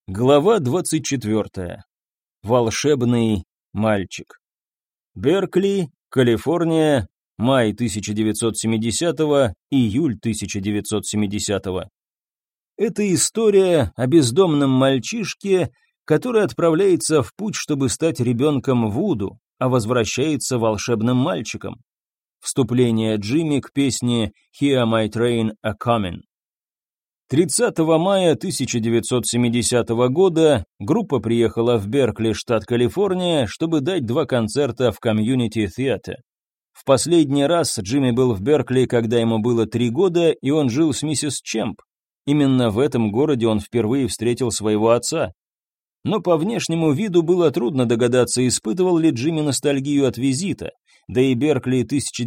Глава 24. Волшебный мальчик. Беркли, Калифорния, май 1970-го, июль 1970-го. Это история о бездомном мальчишке, который отправляется в путь, чтобы стать ребенком Вуду, а возвращается волшебным мальчиком. Вступление Джимми к песне «Hear my train a-comin'». 30 мая 1970 года группа приехала в Беркли, штат Калифорния, чтобы дать 2 концерта в Community Theater. В последний раз Джимми был в Беркли, когда ему было 3 года, и он жил с миссис Чемп. Именно в этом городе он впервые встретил своего отца. Но по внешнему виду было трудно догадаться, испытывал ли Джимми ностальгию от визита, да и Беркли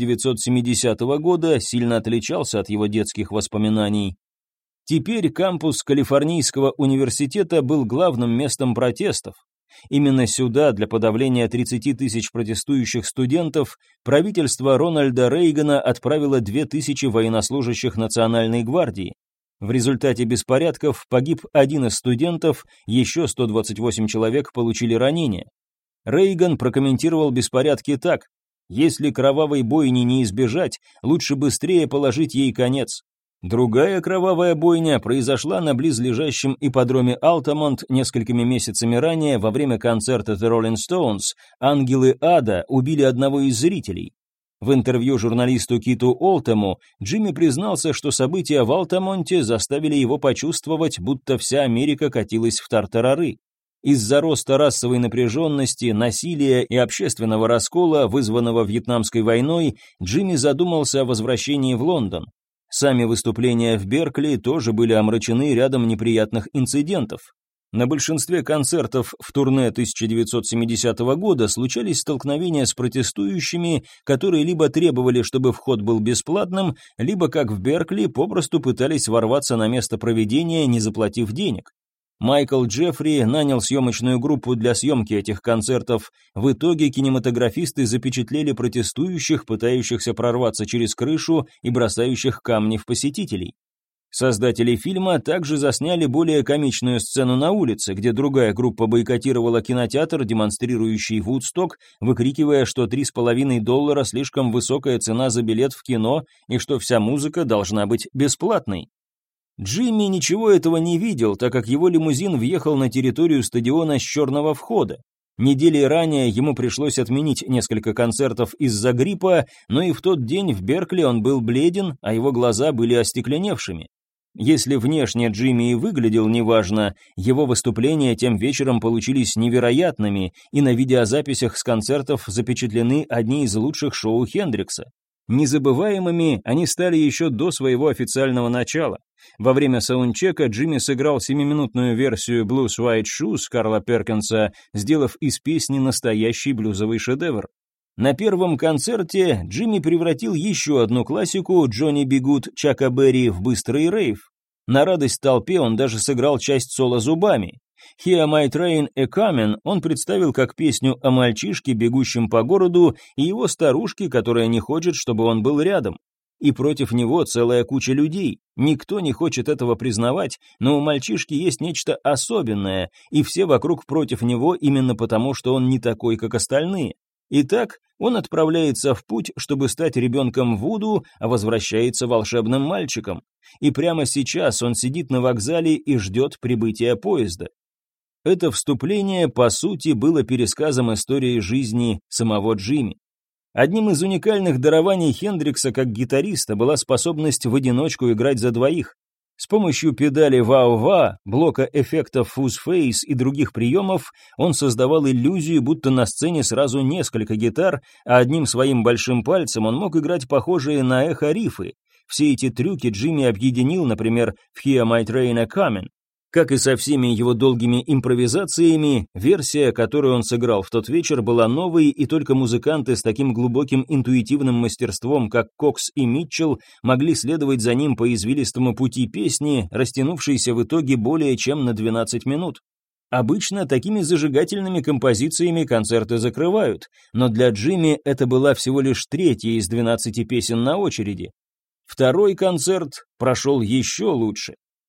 1970 года сильно отличался от его детских воспоминаний. Теперь кампус Калифорнийского университета был главным местом протестов. Именно сюда, для подавления 30 тысяч протестующих студентов, правительство Рональда Рейгана отправило 2000 военнослужащих Национальной гвардии. В результате беспорядков погиб 1 из студентов, еще 128 человек получили ранения. Рейган прокомментировал беспорядки так: «Если кровавой бойни не избежать, лучше быстрее положить ей конец». Другая кровавая бойня произошла на близлежащем ипподроме Алтамонт несколькими месяцами ранее во время концерта The Rolling Stones. Ангелы ада убили одного из зрителей. В интервью журналисту Киту Олтему Джимми признался, что события в Алтамонте заставили его почувствовать, будто вся Америка катилась в тартарары. Из-за роста расовой напряженности, насилия и общественного раскола, вызванного Вьетнамской войной, Джимми задумался о возвращении в Лондон. Сами выступления в Беркли тоже были омрачены рядом неприятных инцидентов. На большинстве концертов в турне 1970 года случались столкновения с протестующими, которые либо требовали, чтобы вход был бесплатным, либо, как в Беркли, попросту пытались ворваться на место проведения, не заплатив денег. Майкл Джеффри нанял съемочную группу для съемки этих концертов. В итоге кинематографисты запечатлели протестующих, пытающихся прорваться через крышу и бросающих камни в посетителей. Создатели фильма также засняли более комичную сцену на улице, где другая группа бойкотировала кинотеатр, демонстрирующий Вудсток, выкрикивая, что $3,5 слишком высокая цена за билет в кино и что вся музыка должна быть бесплатной. Джимми ничего этого не видел, так как его лимузин въехал на территорию стадиона с черного входа. Недели ранее ему пришлось отменить несколько концертов из-за гриппа, но и в тот день в Беркли он был бледен, а его глаза были остекленевшими. Если внешне Джимми и выглядел неважно, его выступления тем вечером получились невероятными, и на видеозаписях с концертов запечатлены одни из лучших шоу Хендрикса. Незабываемыми они стали еще до своего официального начала. Во время саундчека Джимми сыграл 7-минутную версию «Blues White Shoes» Карла Перкинса, сделав из песни настоящий блюзовый шедевр. На первом концерте Джимми превратил еще одну классику «Джонни Би Гуд» Чака Берри в быстрый рейв. На радость толпе он даже сыграл часть соло зубами. «Hear my train a-comin' он представил как песню о мальчишке, бегущем по городу, и его старушке, которая не хочет, чтобы он был рядом. И против него целая куча людей. Никто не хочет этого признавать, но у мальчишки есть нечто особенное, и все вокруг против него именно потому, что он не такой, как остальные. Итак, он отправляется в путь, чтобы стать ребенком Вуду, а возвращается волшебным мальчиком. И прямо сейчас он сидит на вокзале и ждет прибытия поезда». Это вступление, по сути, было пересказом истории жизни самого Джимми. Одним из уникальных дарований Хендрикса как гитариста была способность в одиночку играть за двоих. С помощью педали вау-ва, блока эффектов фуз-фейс и других приемов он создавал иллюзию, будто на сцене сразу несколько гитар, а одним своим большим пальцем он мог играть похожие на эхо-рифы. Все эти трюки Джимми объединил, например, в «Hear my train a-comin'». Как и со всеми его долгими импровизациями, версия, которую он сыграл в тот вечер, была новой, и только музыканты с таким глубоким интуитивным мастерством, как Кокс и Митчелл, могли следовать за ним по извилистому пути песни, растянувшейся в итоге более чем на 12 минут. Обычно такими зажигательными композициями концерты закрывают, но для Джимми это была всего лишь 3-я из 12 песен на очереди. Второй концерт прошел еще лучше.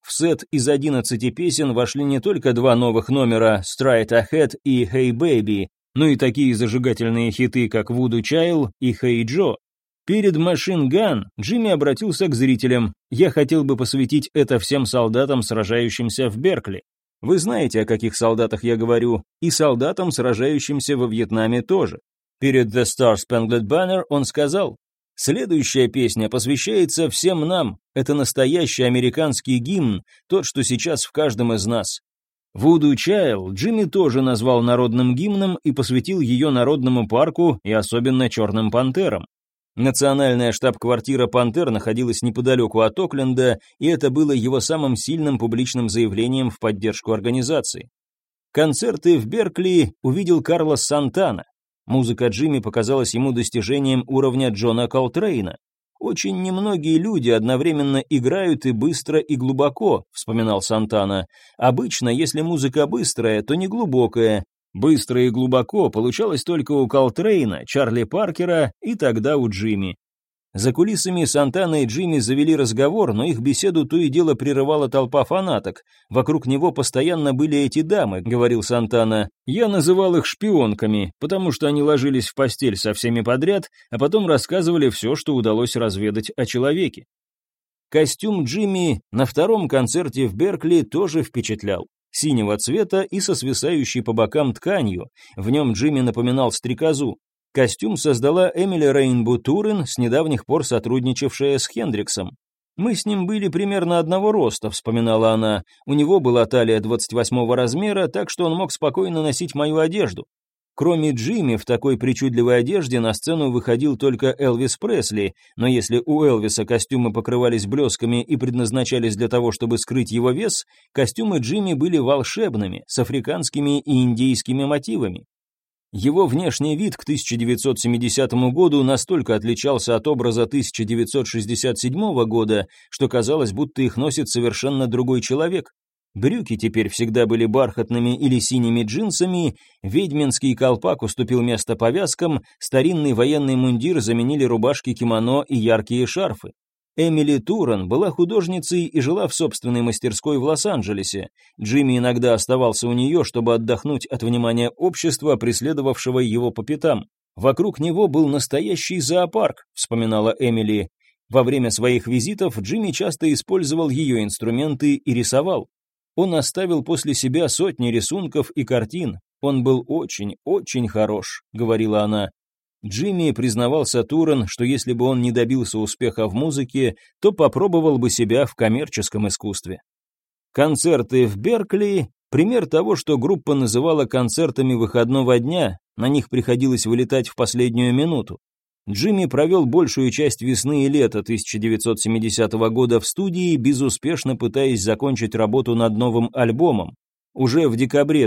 В сет из 11 песен вошли не только два новых номера «Straight Ahead» и «Hey Baby», но и такие зажигательные хиты, как «Voodoo Child» и «Hey Joe». Перед Machine Gun Джимми обратился к зрителям: «Я хотел бы посвятить это всем солдатам, сражающимся в Беркли». Вы знаете, о каких солдатах я говорю, и солдатам, сражающимся во Вьетнаме тоже. Перед The Star Spangled Banner он сказал: «Следующая песня посвящается всем нам, это настоящий американский гимн, тот, что сейчас в каждом из нас». Voodoo Child Джимми тоже назвал народным гимном и посвятил ее Народному парку и особенно Черным пантерам. Национальная штаб-квартира «Пантер» находилась неподалеку от Окленда, и это было его самым сильным публичным заявлением в поддержку организации. Концерты в Беркли увидел Карлос Сантана. Музыка Джимми показалась ему достижением уровня Джона Колтрейна. «Очень немногие люди одновременно играют и быстро, и глубоко», — вспоминал Сантана. «Обычно, если музыка быстрая, то не глубокая. Быстро и глубоко получалось только у Колтрейна, Чарли Паркера и тогда у Джимми». За кулисами Сантана и Джимми завели разговор, но их беседу то и дело прерывала толпа фанаток. «Вокруг него постоянно были эти дамы», — говорил Сантана. «Я называл их шпионками, потому что они ложились в постель со всеми подряд, а потом рассказывали все, что удалось разведать о человеке». Костюм Джимми на втором концерте в Беркли тоже впечатлял. Синего цвета и со свисающей по бокам тканью. В нем Джимми напоминал стрекозу. Костюм создала Эмили Рейнбо Турен, с недавних пор сотрудничавшая с Хендриксом. «Мы с ним были примерно одного роста», — вспоминала она. «У него была талия 28-го размера, так что он мог спокойно носить мою одежду. Кроме Джимми, в такой причудливой одежде на сцену выходил только Элвис Пресли, но если у Элвиса костюмы покрывались блесками и предназначались для того, чтобы скрыть его вес, костюмы Джимми были волшебными, с африканскими и индейскими мотивами. Его внешний вид к 1970 году настолько отличался от образа 1967 года, что казалось, будто их носит совершенно другой человек. Брюки теперь всегда были бархатными или синими джинсами, ведьминский колпак уступил место повязкам, старинный военный мундир заменили рубашки, кимоно и яркие шарфы. Эмили Турен была художницей и жила в собственной мастерской в Лос-Анджелесе. Джимми иногда оставался у нее, чтобы отдохнуть от внимания общества, преследовавшего его по пятам. «Вокруг него был настоящий зоопарк», — вспоминала Эмили. Во время своих визитов Джимми часто использовал ее инструменты и рисовал. Он оставил после себя сотни рисунков и картин. Он был очень, очень хорош, говорила она. Джимми признавался Турен, что если бы он не добился успеха в музыке, то попробовал бы себя в коммерческом искусстве. Концерты в Беркли – пример того, что группа называла концертами выходного дня, на них приходилось вылетать в последнюю минуту. Джимми провел большую часть весны и лета 1970 года в студии, безуспешно пытаясь закончить работу над новым альбомом. Уже в декабре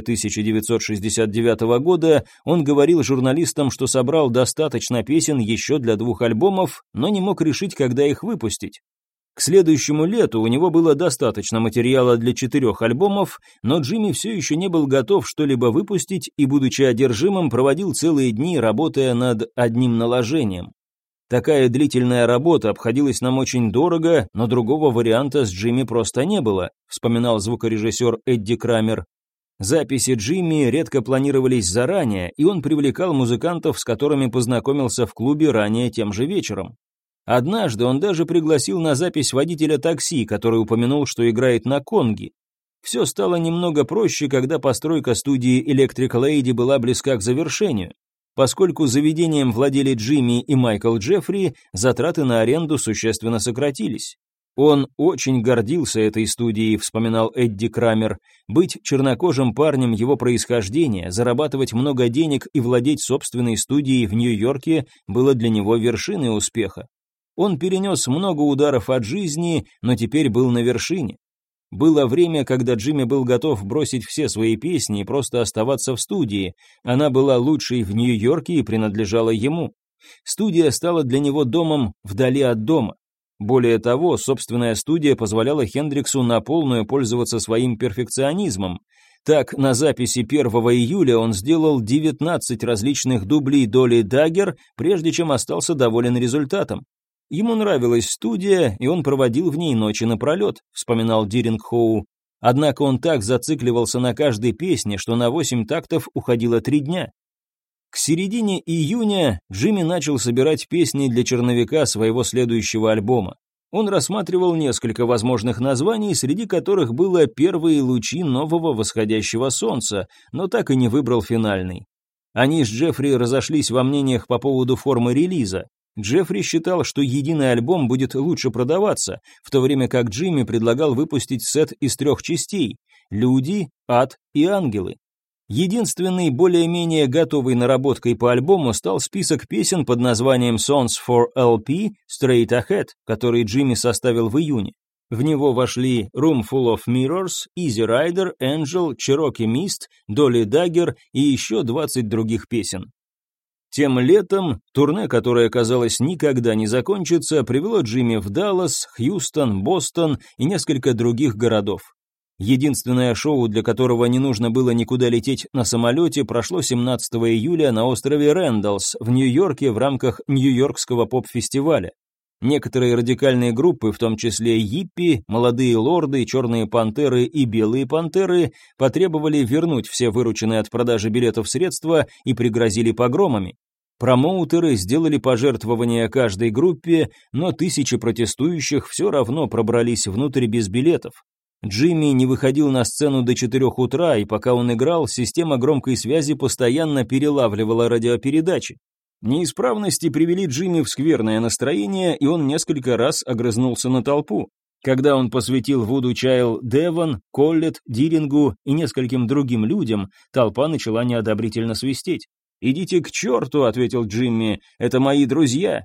1969 года он говорил журналистам, что собрал достаточно песен еще для 2 альбомов, но не мог решить, когда их выпустить. К следующему лету у него было достаточно материала для 4 альбомов, но Джимми все еще не был готов что-либо выпустить и, будучи одержимым, проводил целые дни, работая над одним наложением. «Такая длительная работа обходилась нам очень дорого, но другого варианта с Джимми просто не было», вспоминал звукорежиссер Эдди Крамер. Записи Джимми редко планировались заранее, и он привлекал музыкантов, с которыми познакомился в клубе ранее тем же вечером. Однажды он даже пригласил на запись водителя такси, который упомянул, что играет на конге. Все стало немного проще, когда постройка студии Electric Lady была близка к завершению. Поскольку заведением владели Джимми и Майкл Джеффри, затраты на аренду существенно сократились. Он очень гордился этой студией, вспоминал Эдди Крамер. Быть чернокожим парнем его происхождения, зарабатывать много денег и владеть собственной студией в Нью-Йорке было для него вершиной успеха. Он перенес много ударов от жизни, но теперь был на вершине. Было время, когда Джимми был готов бросить все свои песни и просто оставаться в студии. Она была лучшей в Нью-Йорке и принадлежала ему. Студия стала для него домом вдали от дома. Более того, собственная студия позволяла Хендриксу на полную пользоваться своим перфекционизмом. Так, на записи 1 июля он сделал 19 различных дублей Долли Даггер, прежде чем остался доволен результатом. Ему нравилась студия, и он проводил в ней ночи напролет, вспоминал Диринг-Хоу. Однако он так зацикливался на каждой песне, что на 8 тактов уходило 3 дня. К середине июня Джимми начал собирать песни для черновика своего следующего альбома. Он рассматривал несколько возможных названий, среди которых было «Первые лучи нового восходящего солнца», но так и не выбрал финальный. Они с Джеффри разошлись во мнениях по поводу формы релиза. Джеффри считал, что единый альбом будет лучше продаваться, в то время как Джимми предлагал выпустить сет из 3 частей – «Люди», «Ад» и «Ангелы». Единственной более-менее готовой наработкой по альбому стал список песен под названием Songs for LP Straight Ahead, который Джимми составил в июне. В него вошли Room Full of Mirrors, Easy Rider, Angel, Cherokee Mist, Dolly Dagger и еще 20 других песен. Тем летом турне, которое, казалось, никогда не закончится, привело Джимми в Даллас, Хьюстон, Бостон и несколько других городов. Единственное шоу, для которого не нужно было никуда лететь на самолете, прошло 17 июля на острове Рэндаллс в Нью-Йорке в рамках Нью-Йоркского поп-фестиваля. Некоторые радикальные группы, в том числе Йиппи, Молодые лорды, Черные пантеры и Белые пантеры, потребовали вернуть все вырученные от продажи билетов средства и пригрозили погромами. Промоутеры сделали пожертвования каждой группе, но тысячи протестующих все равно пробрались внутрь без билетов. Джимми не выходил на сцену до 4 утра, и пока он играл, система громкой связи постоянно перелавливала радиопередачи. Неисправности привели Джимми в скверное настроение, и он несколько раз огрызнулся на толпу. Когда он посвятил Вуду Чайл Девон, Коллет, Дирингу и нескольким другим людям, толпа начала неодобрительно свистеть. «Идите к черту», — ответил Джимми, — «это мои друзья».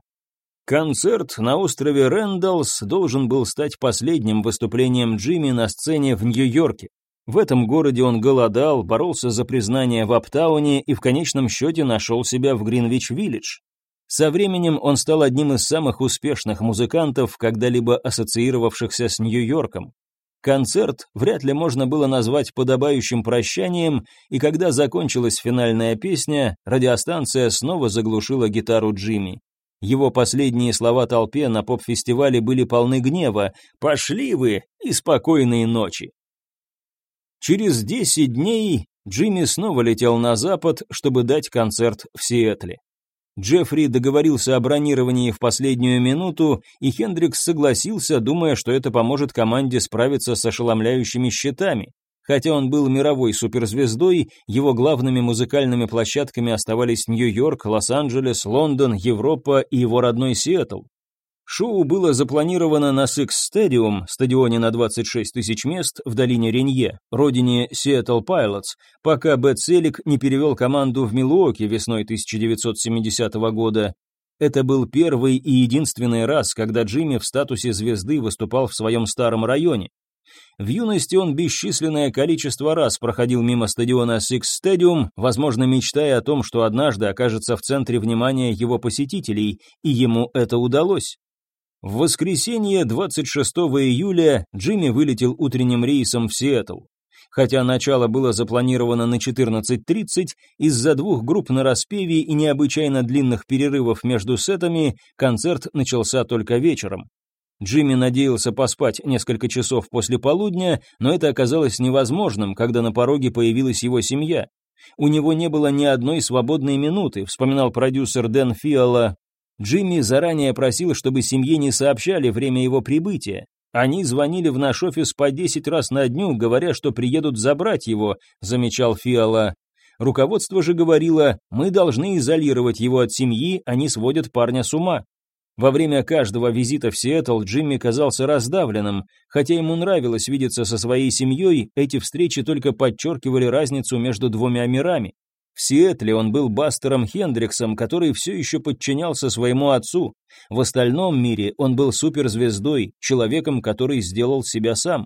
Концерт на острове Рэндаллс должен был стать последним выступлением Джимми на сцене в Нью-Йорке. В этом городе он голодал, боролся за признание в Аптауне и в конечном счете нашел себя в Гринвич-Виллидж. Со временем он стал одним из самых успешных музыкантов, когда-либо ассоциировавшихся с Нью-Йорком. Концерт вряд ли можно было назвать подобающим прощанием, и когда закончилась финальная песня, радиостанция снова заглушила гитару Джимми. Его последние слова толпе на поп-фестивале были полны гнева: «Пошли вы и спокойной ночи». Через 10 дней Джимми снова летел на запад, чтобы дать концерт в Сиэтле. Джеффри договорился о бронировании в последнюю минуту, и Хендрикс согласился, думая, что это поможет команде справиться с ошеломляющими счетами. Хотя он был мировой суперзвездой, его главными музыкальными площадками оставались Нью-Йорк, Лос-Анджелес, Лондон, Европа и его родной Сиэтл. Шоу было запланировано на Six Stadium, стадионе на 26 тысяч мест в долине Ренье, родине Seattle Pilots, пока Бет Селик не перевел команду в Милуоки весной 1970 года. Это был первый и единственный раз, когда Джимми в статусе звезды выступал в своем старом районе. В юности он бесчисленное количество раз проходил мимо стадиона Six Stadium, возможно, мечтая о том, что однажды окажется в центре внимания его посетителей, и ему это удалось. В воскресенье 26 июля Джимми вылетел утренним рейсом в Сиэтл. Хотя начало было запланировано на 14:30, из-за 2 групп на распеве и необычайно длинных перерывов между сетами концерт начался только вечером. Джимми надеялся поспать несколько часов после полудня, но это оказалось невозможным, когда на пороге появилась его семья. У него не было ни одной свободной минуты, вспоминал продюсер Дэн Фиала. Джимми заранее просил, чтобы семье не сообщали время его прибытия. Они звонили в наш офис по 10 раз на дню, говоря, что приедут забрать его, замечал Фиала. Руководство же говорило: мы должны изолировать его от семьи, они сводят парня с ума. Во время каждого визита в Сиэтл Джимми казался раздавленным. Хотя ему нравилось видеться со своей семьей, эти встречи только подчеркивали разницу между 2 мирами. В Сиэтле он был Бастером Хендриксом, который все еще подчинялся своему отцу. В остальном мире он был суперзвездой, человеком, который сделал себя сам.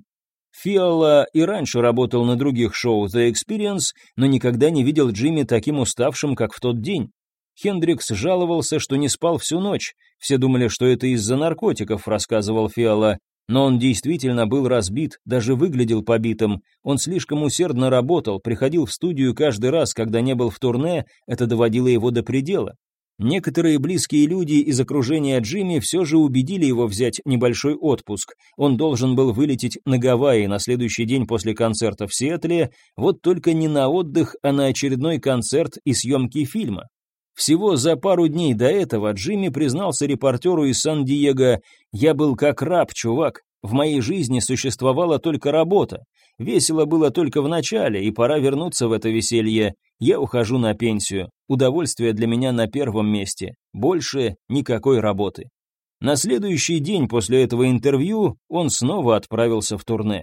Фиала и раньше работал на других шоу The Experience, но никогда не видел Джимми таким уставшим, как в тот день. Хендрикс жаловался, что не спал всю ночь. Все думали, что это из-за наркотиков, рассказывал Фиала. Но он действительно был разбит, даже выглядел побитым. Он слишком усердно работал, приходил в студию каждый раз, когда не был в турне, это доводило его до предела. Некоторые близкие люди из окружения Джимми все же убедили его взять небольшой отпуск. Он должен был вылететь на Гавайи на следующий день после концерта в Сиэтле, вот только не на отдых, а на очередной концерт и съемки фильма. Всего за пару дней до этого Джимми признался репортеру из Сан-Диего: «Я был как раб, чувак. В моей жизни существовала только работа. Весело было только в начале, и пора вернуться в это веселье. Я ухожу на пенсию. Удовольствие для меня на первом месте. Больше никакой работы». На следующий день после этого интервью он снова отправился в турне.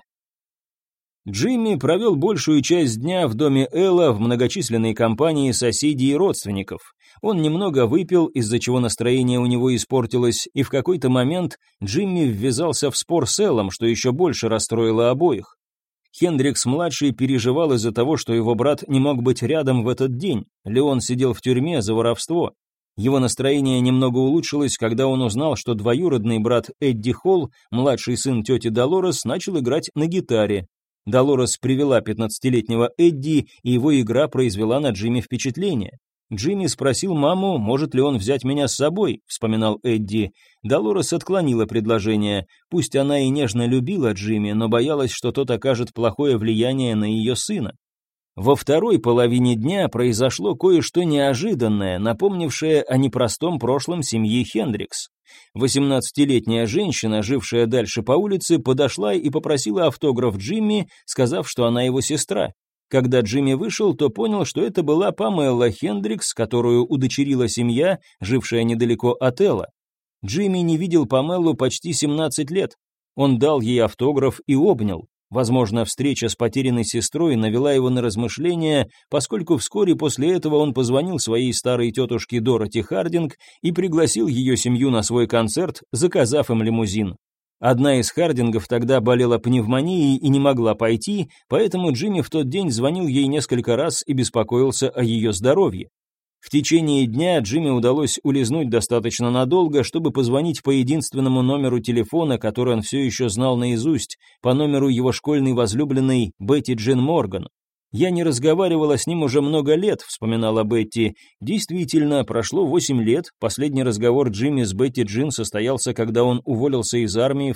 Джимми провел большую часть дня в доме Элла в многочисленной компании соседей и родственников. Он немного выпил, из-за чего настроение у него испортилось, и в какой-то момент Джимми ввязался в спор с Эллом, что еще больше расстроило обоих. Хендрикс-младший переживал из-за того, что его брат не мог быть рядом в этот день. Леон сидел в тюрьме за воровство. Его настроение немного улучшилось, когда он узнал, что двоюродный брат Эдди Холл, младший сын тети Долорес, начал играть на гитаре. Долорес привела 15-летнего Эдди, и его игра произвела на Джимми впечатление. «Джимми спросил маму, может ли он взять меня с собой», — вспоминал Эдди. Долорес отклонила предложение. Пусть она и нежно любила Джимми, но боялась, что тот окажет плохое влияние на ее сына. Во второй половине дня произошло кое-что неожиданное, напомнившее о непростом прошлом семьи Хендрикс. 18-летняя женщина, жившая дальше по улице, подошла и попросила автограф Джимми, сказав, что она его сестра. Когда Джимми вышел, то понял, что это была Памела Хендрикс, которую удочерила семья, жившая недалеко от Элла. Джимми не видел Памелу почти 17 лет. Он дал ей автограф и обнял. Возможно, встреча с потерянной сестрой навела его на размышления, поскольку вскоре после этого он позвонил своей старой тетушке Дороти Хардинг и пригласил ее семью на свой концерт, заказав им лимузин. Одна из Хардингов тогда болела пневмонией и не могла пойти, поэтому Джимми в тот день звонил ей несколько раз и беспокоился о ее здоровье. В течение дня Джимми удалось улизнуть достаточно надолго, чтобы позвонить по единственному номеру телефона, который он все еще знал наизусть, по номеру его школьной возлюбленной Бетти Джин Морган. «Я не разговаривала с ним уже много лет», — вспоминала Бетти. Действительно, прошло 8 лет, последний разговор Джимми с Бетти Джин состоялся, когда он уволился из армии в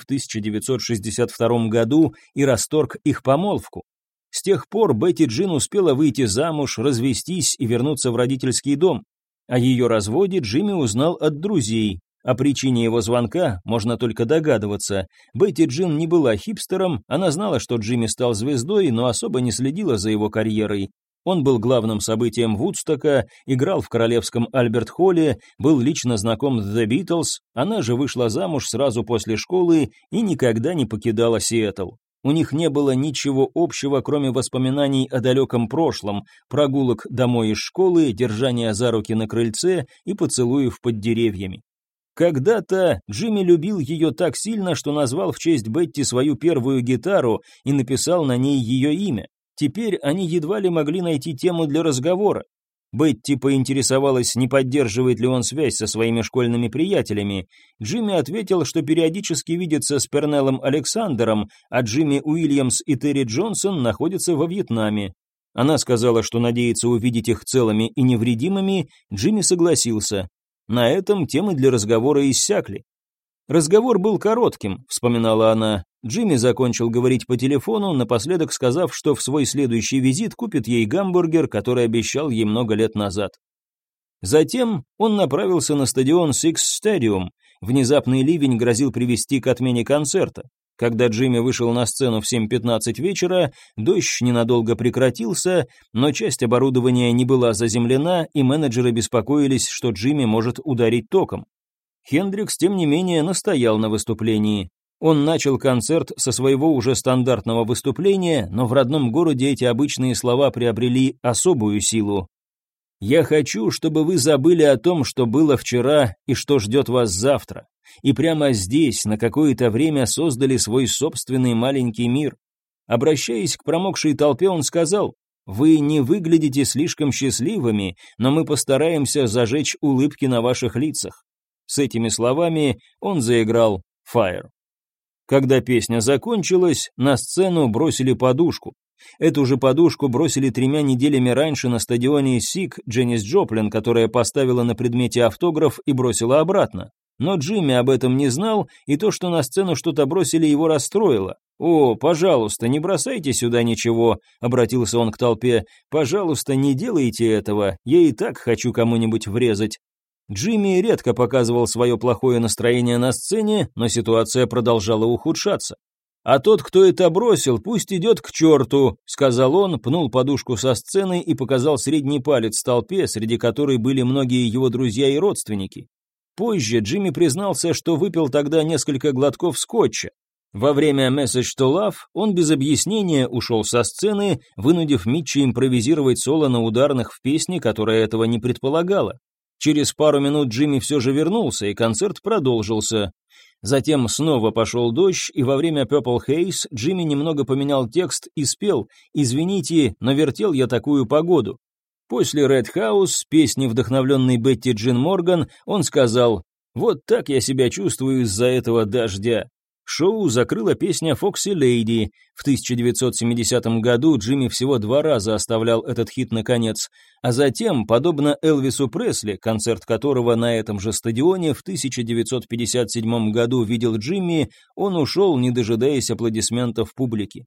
1962 году и расторг их помолвку. С тех пор Бетти Джин успела выйти замуж, развестись и вернуться в родительский дом. О ее разводе Джимми узнал от друзей. О причине его звонка можно только догадываться. Бетти Джин не была хипстером, она знала, что Джимми стал звездой, но особо не следила за его карьерой. Он был главным событием Вудстока, играл в королевском Альберт-Холле, был лично знаком с The Beatles, она же вышла замуж сразу после школы и никогда не покидала Сиэтл. У них не было ничего общего, кроме воспоминаний о далеком прошлом, прогулок домой из школы, держания за руки на крыльце и поцелуев под деревьями. Когда-то Джимми любил ее так сильно, что назвал в честь Бетти свою первую гитару и написал на ней ее имя. Теперь они едва ли могли найти тему для разговора. Бетти поинтересовалась, не поддерживает ли он связь со своими школьными приятелями. Джимми ответил, что периодически видится с Пернеллом Александером, а Джимми Уильямс и Терри Джонсон находятся во Вьетнаме. Она сказала, что надеется увидеть их целыми и невредимыми, Джимми согласился. На этом темы для разговора иссякли. «Разговор был коротким», — вспоминала она. Джимми закончил говорить по телефону, напоследок сказав, что в свой следующий визит купит ей гамбургер, который обещал ей много лет назад. Затем он направился на стадион Six Stadium. Внезапный ливень грозил привести к отмене концерта. Когда Джимми вышел на сцену в 7:15 вечера, дождь ненадолго прекратился, но часть оборудования не была заземлена, и менеджеры беспокоились, что Джимми может ударить током. Хендрикс, тем не менее, настоял на выступлении. Он начал концерт со своего уже стандартного выступления, но в родном городе эти обычные слова приобрели особую силу. «Я хочу, чтобы вы забыли о том, что было вчера и что ждет вас завтра, и прямо здесь на какое-то время создали свой собственный маленький мир». Обращаясь к промокшей толпе, он сказал: «Вы не выглядите слишком счастливыми, но мы постараемся зажечь улыбки на ваших лицах». С этими словами он заиграл «Fire». Когда песня закончилась, на сцену бросили подушку. Эту же подушку бросили 3 неделями раньше на стадионе Сик Дженнис Джоплин, которая поставила на предмете автограф и бросила обратно. Но Джимми об этом не знал, и то, что на сцену что-то бросили, его расстроило. «О, пожалуйста, не бросайте сюда ничего», — обратился он к толпе. «Пожалуйста, не делайте этого, я и так хочу кому-нибудь врезать». Джимми редко показывал свое плохое настроение на сцене, но ситуация продолжала ухудшаться. «А тот, кто это бросил, пусть идет к черту», — сказал он, пнул подушку со сцены и показал средний палец толпе, среди которой были многие его друзья и родственники. Позже Джимми признался, что выпил тогда несколько глотков скотча. Во время «Message to Love» он без объяснения ушел со сцены, вынудив Митча импровизировать соло на ударных в песне, которая этого не предполагала. Через пару минут Джимми все же вернулся, и концерт продолжился. Затем снова пошел дождь, и во время Purple Haze Джимми немного поменял текст и спел «Извините, но вертел я такую погоду». После Red House, песни, вдохновленной Бетти Джин Морган, он сказал «Вот так я себя чувствую из-за этого дождя». Шоу закрыла песня «Foxy Lady». В 1970 году Джимми всего 2 раза оставлял этот хит наконец, а затем, подобно Элвису Пресли, концерт которого на этом же стадионе в 1957 году видел Джимми, он ушел, не дожидаясь аплодисментов публики.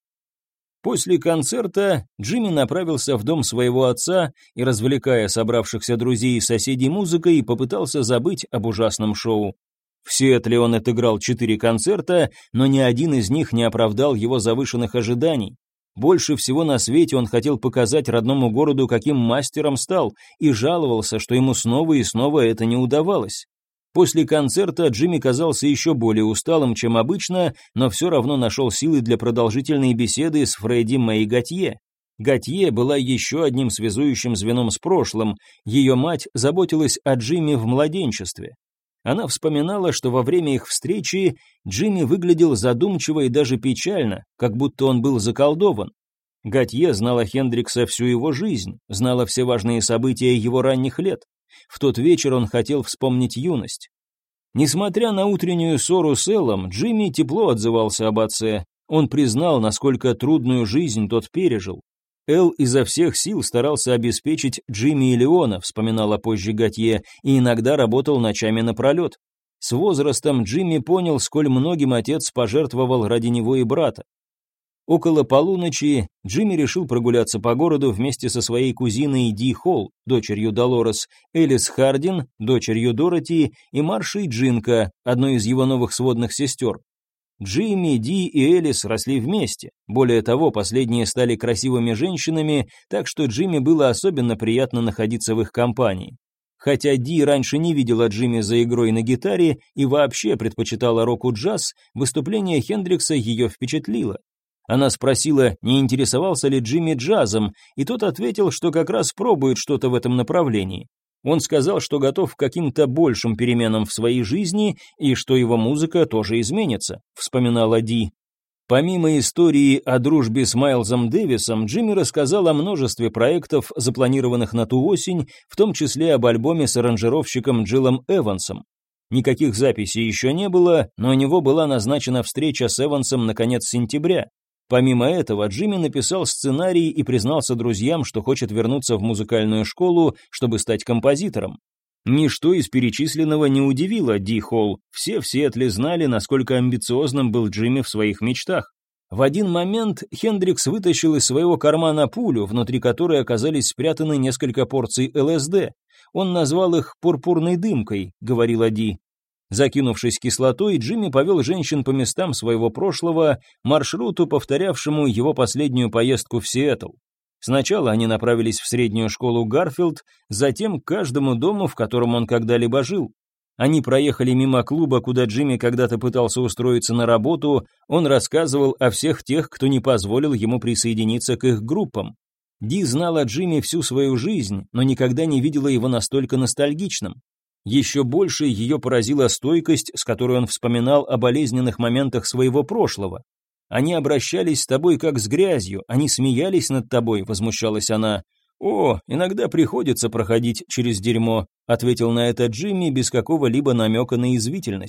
После концерта Джимми направился в дом своего отца и, развлекая собравшихся друзей и соседей музыкой, попытался забыть об ужасном шоу. В Сиэтле он отыграл 4 концерта, но ни один из них не оправдал его завышенных ожиданий. Больше всего на свете он хотел показать родному городу, каким мастером стал, и жаловался, что ему снова и снова это не удавалось. После концерта Джимми казался еще более усталым, чем обычно, но все равно нашел силы для продолжительной беседы с Фредди Мэй Готье. Готье была еще одним связующим звеном с прошлым, ее мать заботилась о Джимми в младенчестве. Она вспоминала, что во время их встречи Джимми выглядел задумчиво и даже печально, как будто он был заколдован. Готье знала Хендрикса всю его жизнь, знала все важные события его ранних лет. В тот вечер он хотел вспомнить юность. Несмотря на утреннюю ссору с Эллом, Джимми тепло отзывался об отце. Он признал, насколько трудную жизнь тот пережил. Эл изо всех сил старался обеспечить Джимми и Леона, вспоминала позже Готье, и иногда работал ночами напролет. С возрастом Джимми понял, сколь многим отец пожертвовал ради него и брата. Около полуночи Джимми решил прогуляться по городу вместе со своей кузиной Ди Холл, дочерью Долорес, Элис Хардин, дочерью Дороти, и Маршей Джинка, одной из его новых сводных сестер. Джимми, Ди и Элис росли вместе. Более того, последние стали красивыми женщинами, так что Джимми было особенно приятно находиться в их компании. Хотя Ди раньше не видела Джимми за игрой на гитаре и вообще предпочитала рок-джаз, выступление Хендрикса ее впечатлило. Она спросила, не интересовался ли Джимми джазом, и тот ответил, что как раз пробует что-то в этом направлении. Он сказал, что готов к каким-то большим переменам в своей жизни и что его музыка тоже изменится, вспоминала Ди. Помимо истории о дружбе с Майлзом Дэвисом, Джимми рассказал о множестве проектов, запланированных на ту осень, в том числе об альбоме с аранжировщиком Джилом Эвансом. Никаких записей еще не было, но у него была назначена встреча с Эвансом на конец сентября. Помимо этого, Джимми написал сценарий и признался друзьям, что хочет вернуться в музыкальную школу, чтобы стать композитором. Ничто из перечисленного не удивило Ди Холл. Все в Сиэтле знали, насколько амбициозным был Джимми в своих мечтах. В один момент Хендрикс вытащил из своего кармана пулю, внутри которой оказались спрятаны несколько порций ЛСД. Он назвал их «пурпурной дымкой», говорила Ди. Закинувшись кислотой, Джимми повел женщин по местам своего прошлого, маршруту, повторявшему его последнюю поездку в Сиэтл. Сначала они направились в среднюю школу Гарфилд, затем к каждому дому, в котором он когда-либо жил. Они проехали мимо клуба, куда Джимми когда-то пытался устроиться на работу, он рассказывал о всех тех, кто не позволил ему присоединиться к их группам. Ди знала Джимми всю свою жизнь, но никогда не видела его настолько ностальгичным. Еще больше ее поразила стойкость, с которой он вспоминал о болезненных моментах своего прошлого. «Они обращались с тобой как с грязью, они смеялись над тобой», — возмущалась она. «О, иногда приходится проходить через дерьмо», — ответил на это Джимми без какого-либо намека на язвительность.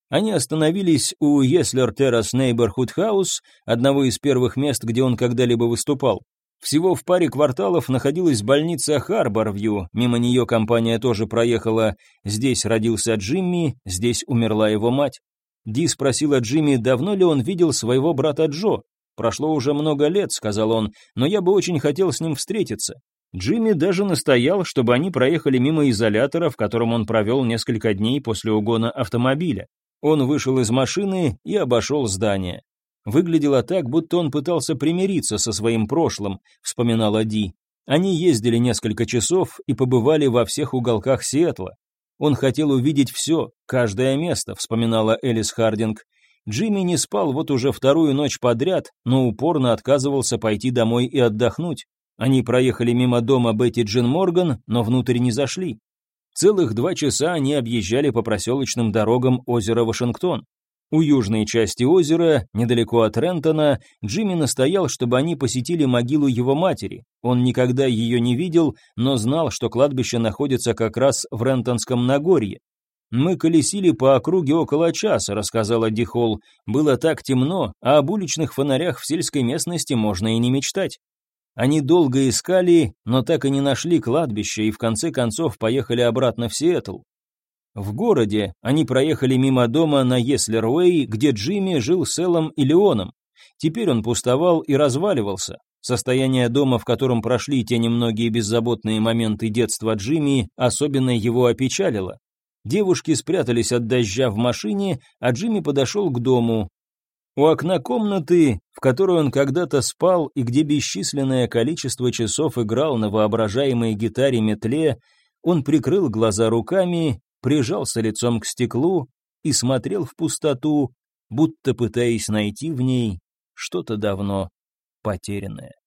Они остановились у Еслер Террас Нейборхуд Хаус, одного из первых мест, где он когда-либо выступал. Всего в паре кварталов находилась больница Харборвью, мимо нее компания тоже проехала. Здесь родился Джимми, здесь умерла его мать. Ди спросила Джимми, давно ли он видел своего брата Джо. «Прошло уже много лет», — сказал он, — «но я бы очень хотел с ним встретиться». Джимми даже настоял, чтобы они проехали мимо изолятора, в котором он провел несколько дней после угона автомобиля. Он вышел из машины и обошел здание. Выглядело так, будто он пытался примириться со своим прошлым, вспоминала Ди. Они ездили несколько часов и побывали во всех уголках Сиэтла. Он хотел увидеть все, каждое место, вспоминала Элис Хардинг. Джимми не спал вот уже вторую ночь подряд, но упорно отказывался пойти домой и отдохнуть. Они проехали мимо дома Бетти Джин Морган, но внутрь не зашли. Целых 2 часа они объезжали по проселочным дорогам озера Вашингтон. У южной части озера, недалеко от Рентона, Джимми настоял, чтобы они посетили могилу его матери. Он никогда ее не видел, но знал, что кладбище находится как раз в Рентонском Нагорье. «Мы колесили по округе около часа», — рассказала Ди Холл. «Было так темно, а об уличных фонарях в сельской местности можно и не мечтать». Они долго искали, но так и не нашли кладбище и в конце концов поехали обратно в Сиэтл. В городе они проехали мимо дома на Еслер-Уэй, где Джимми жил с Эллом и Леоном. Теперь он пустовал и разваливался. Состояние дома, в котором прошли те немногие беззаботные моменты детства Джимми, особенно его опечалило. Девушки спрятались от дождя в машине, а Джимми подошел к дому. У окна комнаты, в которой он когда-то спал и где бесчисленное количество часов играл на воображаемой гитаре-метле, он прикрыл глаза руками, прижался лицом к стеклу и смотрел в пустоту, будто пытаясь найти в ней что-то давно потерянное.